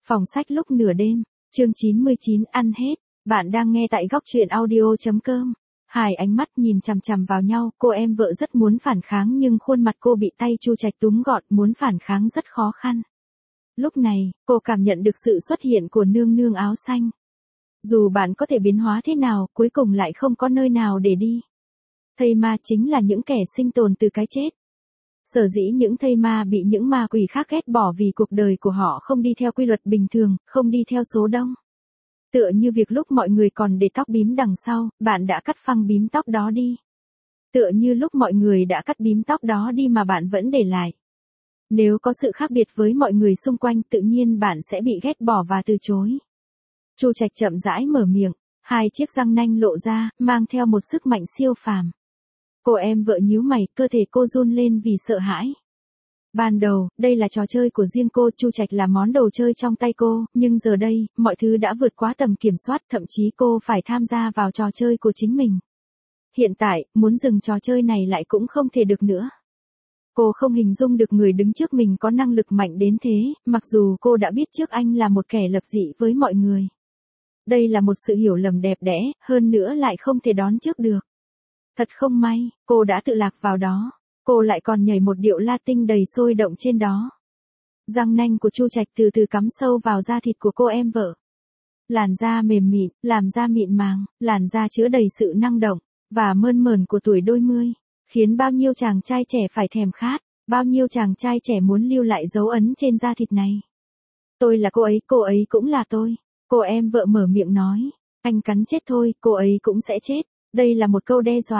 Phòng sách lúc nửa đêm, chương 99 ăn hết, bạn đang nghe tại góc truyện audio.com. Hai ánh mắt nhìn chằm chằm vào nhau, cô em vợ rất muốn phản kháng nhưng khuôn mặt cô bị tay Chu Trạch túm gọn, muốn phản kháng rất khó khăn. Lúc này, cô cảm nhận được sự xuất hiện của nương nương áo xanh. Dù bạn có thể biến hóa thế nào, cuối cùng lại không có nơi nào để đi. Thây ma chính là những kẻ sinh tồn từ cái chết. Sở dĩ những thây ma bị những ma quỷ khác ghét bỏ vì cuộc đời của họ không đi theo quy luật bình thường, không đi theo số đông. Tựa như việc lúc mọi người còn để tóc bím đằng sau, bạn đã cắt phăng bím tóc đó đi. Tựa như lúc mọi người đã cắt bím tóc đó đi mà bạn vẫn để lại. Nếu có sự khác biệt với mọi người xung quanh, tự nhiên bạn sẽ bị ghét bỏ và từ chối. Chu Trạch chậm rãi mở miệng, hai chiếc răng nanh lộ ra, mang theo một sức mạnh siêu phàm. Cô em vợ nhíu mày, cơ thể cô run lên vì sợ hãi. Ban đầu, đây là trò chơi của riêng cô, Chu Trạch là món đồ chơi trong tay cô, nhưng giờ đây, mọi thứ đã vượt quá tầm kiểm soát, thậm chí cô phải tham gia vào trò chơi của chính mình. Hiện tại, muốn dừng trò chơi này lại cũng không thể được nữa. Cô không hình dung được người đứng trước mình có năng lực mạnh đến thế, mặc dù cô đã biết trước anh là một kẻ lập dị với mọi người. Đây là một sự hiểu lầm đẹp đẽ, hơn nữa lại không thể đón trước được. Thật không may, cô đã tự lạc vào đó. Cô lại còn nhảy một điệu Latin đầy sôi động trên đó. Răng nanh của Chu Trạch từ từ cắm sâu vào da thịt của cô em vợ. Làn da mềm mịn, làn da mịn màng, làn da chứa đầy sự năng động và mơn mởn của tuổi đôi mươi, khiến bao nhiêu chàng trai trẻ phải thèm khát, bao nhiêu chàng trai trẻ muốn lưu lại dấu ấn trên da thịt này. Tôi là cô ấy cũng là tôi. Cô em vợ mở miệng nói, anh cắn chết thôi, cô ấy cũng sẽ chết. Đây là một câu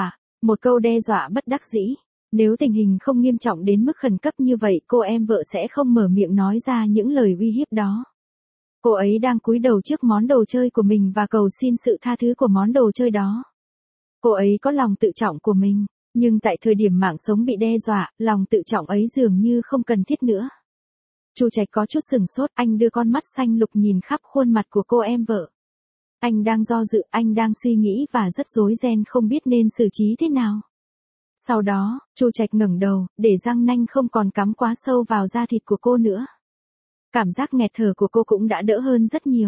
đe dọa bất đắc dĩ. Nếu tình hình không nghiêm trọng đến mức khẩn cấp như vậy, cô em vợ sẽ không mở miệng nói ra những lời uy hiếp đó. Cô ấy đang cúi đầu trước món đồ chơi của mình và cầu xin sự tha thứ của món đồ chơi đó. Cô ấy có lòng tự trọng của mình, nhưng tại thời điểm mạng sống bị đe dọa, lòng tự trọng ấy dường như không cần thiết nữa. Chu Trạch có chút sừng sốt, anh đưa con mắt xanh lục nhìn khắp khuôn mặt của cô em vợ. Anh đang do dự, anh đang suy nghĩ và rất rối ren không biết nên xử trí thế nào. Sau đó, Chu Trạch ngẩng đầu, để răng nanh không còn cắm quá sâu vào da thịt của cô nữa. Cảm giác nghẹt thở của cô cũng đã đỡ hơn rất nhiều.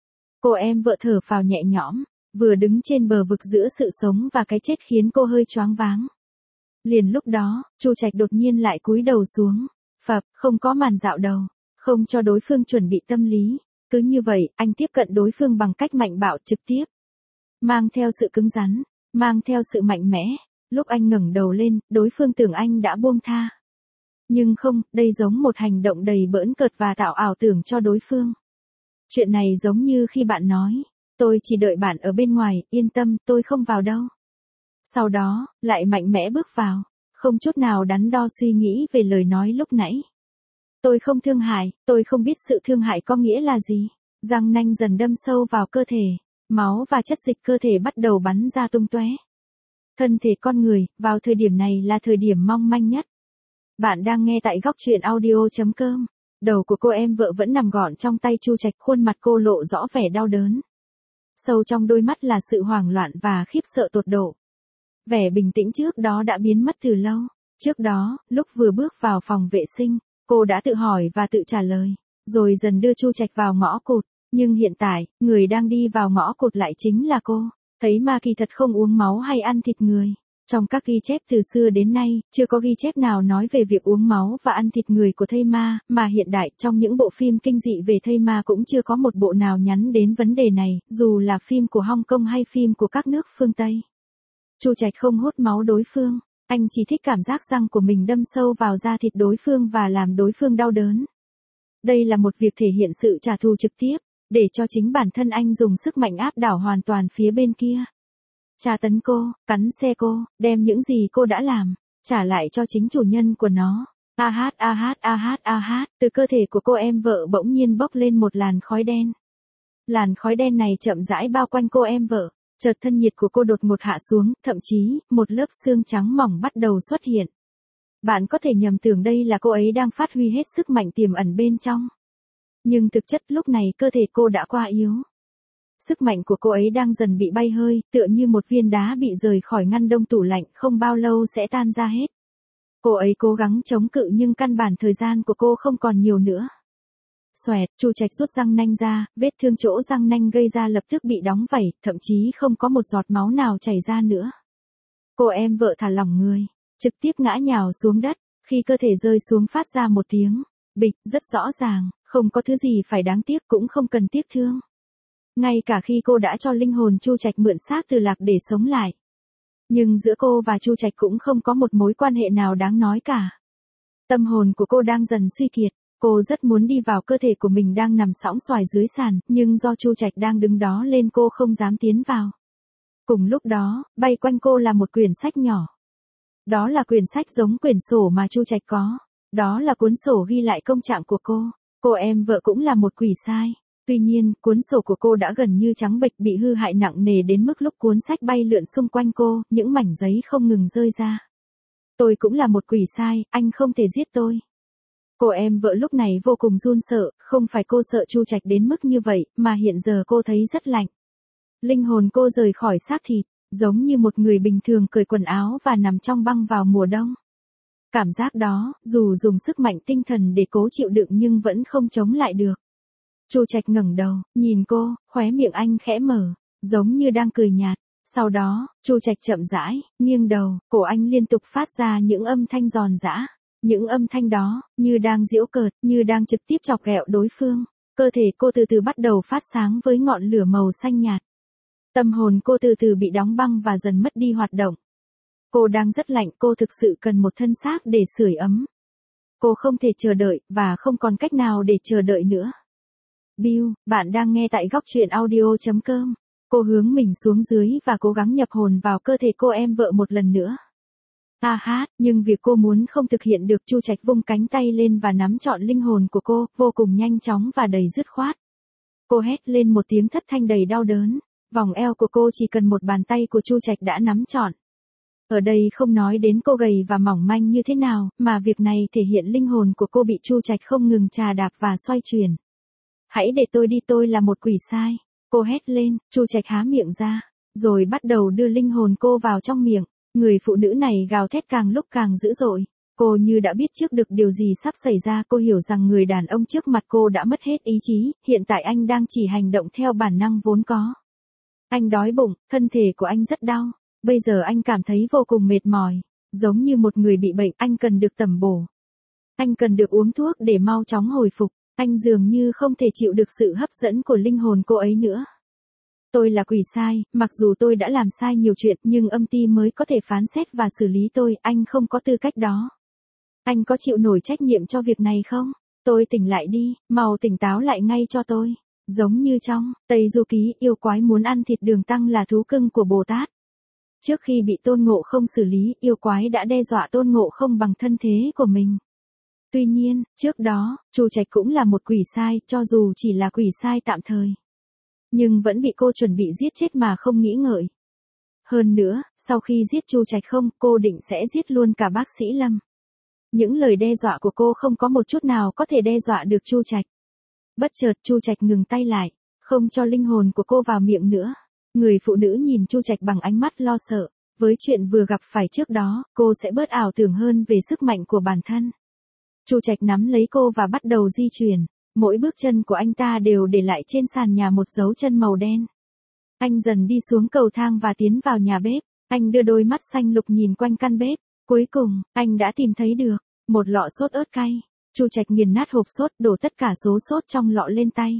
Cô em vợ thở phào nhẹ nhõm, vừa đứng trên bờ vực giữa sự sống và cái chết khiến cô hơi choáng váng. Liền lúc đó, Chu Trạch đột nhiên lại cúi đầu xuống, phập, không có màn dạo đầu, không cho đối phương chuẩn bị tâm lý. Cứ như vậy, anh tiếp cận đối phương bằng cách mạnh bạo trực tiếp. Mang theo sự cứng rắn, mang theo sự mạnh mẽ. Lúc anh ngẩng đầu lên, đối phương tưởng anh đã buông tha. Nhưng không, đây giống một hành động đầy bỡn cợt và tạo ảo tưởng cho đối phương. Chuyện này giống như khi bạn nói, tôi chỉ đợi bạn ở bên ngoài, yên tâm, tôi không vào đâu. Sau đó, lại mạnh mẽ bước vào, không chút nào đắn đo suy nghĩ về lời nói lúc nãy. Tôi không thương hại, tôi không biết sự thương hại có nghĩa là gì. Răng nanh dần đâm sâu vào cơ thể, máu và chất dịch cơ thể bắt đầu bắn ra tung tóe. Thân thể con người, vào thời điểm này là thời điểm mong manh nhất. Bạn đang nghe tại góc truyện audio.com. Đầu của cô em vợ vẫn nằm gọn trong tay Chu Trạch, khuôn mặt cô lộ rõ vẻ đau đớn. Sâu trong đôi mắt là sự hoảng loạn và khiếp sợ tột độ. Vẻ bình tĩnh trước đó đã biến mất từ lâu. Trước đó, lúc vừa bước vào phòng vệ sinh, cô đã tự hỏi và tự trả lời, rồi dần đưa Chu Trạch vào ngõ cụt. Nhưng hiện tại, người đang đi vào ngõ cụt lại chính là cô. Thấy ma kỳ thật không uống máu hay ăn thịt người. Trong các ghi chép từ xưa đến nay, chưa có ghi chép nào nói về việc uống máu và ăn thịt người của thây ma, mà hiện đại trong những bộ phim kinh dị về thây ma cũng chưa có một bộ nào nhắn đến vấn đề này, dù là phim của Hong Kong hay phim của các nước phương Tây. Chu Trạch không hút máu đối phương, anh chỉ thích cảm giác răng của mình đâm sâu vào da thịt đối phương và làm đối phương đau đớn. Đây là một việc thể hiện sự trả thù trực tiếp, để cho chính bản thân anh dùng sức mạnh áp đảo hoàn toàn phía bên kia. Tra tấn cô, cắn xe cô, đem những gì cô đã làm, trả lại cho chính chủ nhân của nó. Từ cơ thể của cô em vợ bỗng nhiên bốc lên một làn khói đen. Làn khói đen này chậm rãi bao quanh cô em vợ, chợt thân nhiệt của cô đột ngột hạ xuống, thậm chí, một lớp xương trắng mỏng bắt đầu xuất hiện. Bạn có thể nhầm tưởng đây là cô ấy đang phát huy hết sức mạnh tiềm ẩn bên trong. Nhưng thực chất lúc này cơ thể cô đã quá yếu. Sức mạnh của cô ấy đang dần bị bay hơi, tựa như một viên đá bị rời khỏi ngăn đông tủ lạnh, không bao lâu sẽ tan ra hết. Cô ấy cố gắng chống cự nhưng căn bản thời gian của cô không còn nhiều nữa. Xoẹt, Chu Trạch rút răng nanh ra, vết thương chỗ răng nanh gây ra lập tức bị đóng vảy, thậm chí không có một giọt máu nào chảy ra nữa. Cô em vợ thả lỏng người, trực tiếp ngã nhào xuống đất, khi cơ thể rơi xuống phát ra một tiếng bịch, rất rõ ràng, không có thứ gì phải đáng tiếc cũng không cần tiếc thương. Ngay cả khi cô đã cho linh hồn Chu Trạch mượn xác từ Lạc để sống lại. Nhưng giữa cô và Chu Trạch cũng không có một mối quan hệ nào đáng nói cả. Tâm hồn của cô đang dần suy kiệt, cô rất muốn đi vào cơ thể của mình đang nằm sõng soài dưới sàn, nhưng do Chu Trạch đang đứng đó lên cô không dám tiến vào. Cùng lúc đó, bay quanh cô là một quyển sách nhỏ. Đó là quyển sách giống quyển sổ mà Chu Trạch có. Đó là cuốn sổ ghi lại công trạng của cô. Cô em vợ cũng là một quỷ sai. Tuy nhiên, cuốn sổ của cô đã gần như trắng bệch, bị hư hại nặng nề đến mức lúc cuốn sách bay lượn xung quanh cô, những mảnh giấy không ngừng rơi ra. Tôi cũng là một quỷ sai, anh không thể giết tôi. Cô em vợ lúc này vô cùng run sợ, không phải cô sợ Chu Trạch đến mức như vậy, mà hiện giờ cô thấy rất lạnh. Linh hồn cô rời khỏi xác thịt, giống như một người bình thường cởi quần áo và nằm trong băng vào mùa đông. Cảm giác đó, dù dùng sức mạnh tinh thần để cố chịu đựng nhưng vẫn không chống lại được. Chu Trạch ngẩng đầu, nhìn cô, khóe miệng anh khẽ mở, giống như đang cười nhạt. Sau đó, Chu Trạch chậm rãi, nghiêng đầu, cổ anh liên tục phát ra những âm thanh giòn giã. Những âm thanh đó, như đang giễu cợt, như đang trực tiếp chọc ghẹo đối phương. Cơ thể cô từ từ bắt đầu phát sáng với ngọn lửa màu xanh nhạt. Tâm hồn cô từ từ bị đóng băng và dần mất đi hoạt động. Cô đang rất lạnh, cô thực sự cần một thân xác để sưởi ấm. Cô không thể chờ đợi, và không còn cách nào để chờ đợi nữa. Bill, bạn đang nghe tại góc truyện audio.com. Cô hướng mình xuống dưới và cố gắng nhập hồn vào cơ thể cô em vợ một lần nữa. Nhưng việc cô muốn không thực hiện được. Chu Trạch vung cánh tay lên và nắm trọn linh hồn của cô, vô cùng nhanh chóng và đầy dứt khoát. Cô hét lên một tiếng thất thanh đầy đau đớn. Vòng eo của cô chỉ cần một bàn tay của Chu Trạch đã nắm trọn. Ở đây không nói đến cô gầy và mỏng manh như thế nào, mà việc này thể hiện linh hồn của cô bị Chu Trạch không ngừng chà đạp và xoay chuyển. Hãy để tôi đi, tôi là một quỷ sai. Cô hét lên, Chu Trạch há miệng ra, rồi bắt đầu đưa linh hồn cô vào trong miệng. Người phụ nữ này gào thét càng lúc càng dữ dội. Cô như đã biết trước được điều gì sắp xảy ra. Cô hiểu rằng người đàn ông trước mặt cô đã mất hết ý chí, hiện tại anh đang chỉ hành động theo bản năng vốn có. Anh đói bụng, thân thể của anh rất đau. Bây giờ anh cảm thấy vô cùng mệt mỏi. Giống như một người bị bệnh, anh cần được tẩm bổ. Anh cần được uống thuốc để mau chóng hồi phục. Anh dường như không thể chịu được sự hấp dẫn của linh hồn cô ấy nữa. Tôi là quỷ sai, mặc dù tôi đã làm sai nhiều chuyện nhưng âm ty mới có thể phán xét và xử lý tôi, anh không có tư cách đó. Anh có chịu nổi trách nhiệm cho việc này không? Tôi tỉnh lại đi, mau tỉnh táo lại ngay cho tôi. Giống như trong Tây Du Ký, yêu quái muốn ăn thịt đường tăng là thú cưng của Bồ Tát. Trước khi bị Tôn Ngộ Không xử lý, yêu quái đã đe dọa Tôn Ngộ Không bằng thân thế của mình. Tuy nhiên, trước đó, Chu Trạch cũng là một quỷ sai, cho dù chỉ là quỷ sai tạm thời. Nhưng vẫn bị cô chuẩn bị giết chết mà không nghĩ ngợi. Hơn nữa, sau khi giết Chu Trạch không, cô định sẽ giết luôn cả bác sĩ Lâm. Những lời đe dọa của cô không có một chút nào có thể đe dọa được Chu Trạch. Bất chợt Chu Trạch ngừng tay lại, không cho linh hồn của cô vào miệng nữa. Người phụ nữ nhìn Chu Trạch bằng ánh mắt lo sợ. Với chuyện vừa gặp phải trước đó, cô sẽ bớt ảo tưởng hơn về sức mạnh của bản thân. Chu Trạch nắm lấy cô và bắt đầu di chuyển. Mỗi bước chân của anh ta đều để lại trên sàn nhà một dấu chân màu đen. Anh dần đi xuống cầu thang và tiến vào nhà bếp. Anh đưa đôi mắt xanh lục nhìn quanh căn bếp. Cuối cùng, anh đã tìm thấy được một lọ sốt ớt cay. Chu Trạch nghiền nát hộp sốt, đổ tất cả số sốt trong lọ lên tay.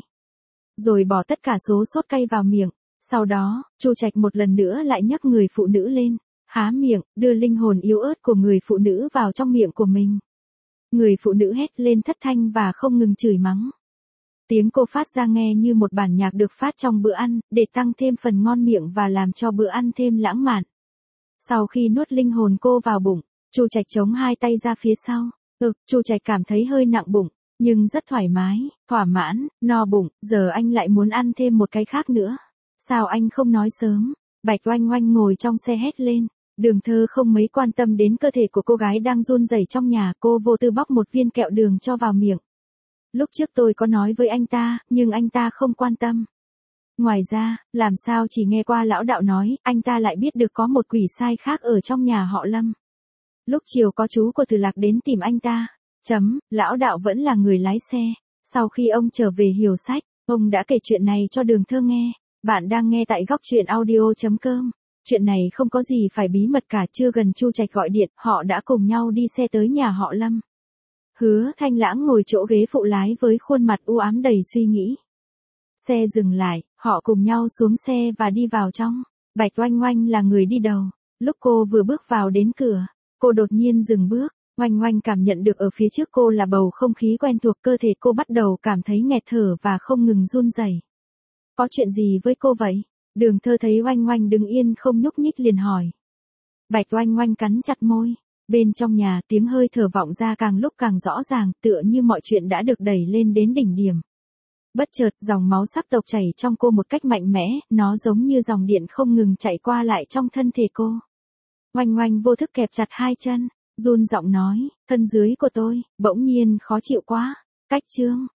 Rồi bỏ tất cả số sốt cay vào miệng. Sau đó, Chu Trạch một lần nữa lại nhấc người phụ nữ lên. Há miệng, đưa linh hồn yếu ớt của người phụ nữ vào trong miệng của mình. Người phụ nữ hét lên thất thanh và không ngừng chửi mắng. Tiếng cô phát ra nghe như một bản nhạc được phát trong bữa ăn, để tăng thêm phần ngon miệng và làm cho bữa ăn thêm lãng mạn. Sau khi nuốt linh hồn cô vào bụng, Chu Trạch chống hai tay ra phía sau. Chu Trạch cảm thấy hơi nặng bụng, nhưng rất thoải mái, thỏa mãn, no bụng, giờ anh lại muốn ăn thêm một cái khác nữa. Sao anh không nói sớm? Bạch Oanh Oanh ngồi trong xe hét lên. Đường Thơ không mấy quan tâm đến cơ thể của cô gái đang run rẩy trong nhà, cô vô tư bóc một viên kẹo đường cho vào miệng. Lúc trước tôi có nói với anh ta, nhưng anh ta không quan tâm. Ngoài ra, làm sao chỉ nghe qua lão đạo nói, anh ta lại biết được có một quỷ sai khác ở trong nhà họ Lâm. Lúc chiều có chú của Từ Lạc đến tìm anh ta. Lão đạo vẫn là người lái xe. Sau khi ông trở về hiểu sách, ông đã kể chuyện này cho Đường Thơ nghe. Bạn đang nghe tại góc truyện audio.com. Chuyện này không có gì phải bí mật cả, chưa gần Chu Trạch gọi điện, họ đã cùng nhau đi xe tới nhà họ Lâm. Hứa Thanh Lãng ngồi chỗ ghế phụ lái với khuôn mặt u ám đầy suy nghĩ. Xe dừng lại, họ cùng nhau xuống xe và đi vào trong. Bạch Oanh Oanh là người đi đầu. Lúc cô vừa bước vào đến cửa, cô đột nhiên dừng bước. Oanh Oanh cảm nhận được ở phía trước cô là bầu không khí quen thuộc, cơ thể cô bắt đầu cảm thấy nghẹt thở và không ngừng run rẩy. Có chuyện gì với cô vậy? Đường Thơ thấy Oanh Oanh đứng yên không nhúc nhích liền hỏi. Bạch Oanh Oanh cắn chặt môi. Bên trong nhà tiếng hơi thở vọng ra càng lúc càng rõ ràng, tựa như mọi chuyện đã được đẩy lên đến đỉnh điểm. Bất chợt dòng máu sắp tộc chảy trong cô một cách mạnh mẽ, nó giống như dòng điện không ngừng chạy qua lại trong thân thể cô. Oanh Oanh vô thức kẹp chặt hai chân, run giọng nói, thân dưới của tôi, bỗng nhiên khó chịu quá. Cách chương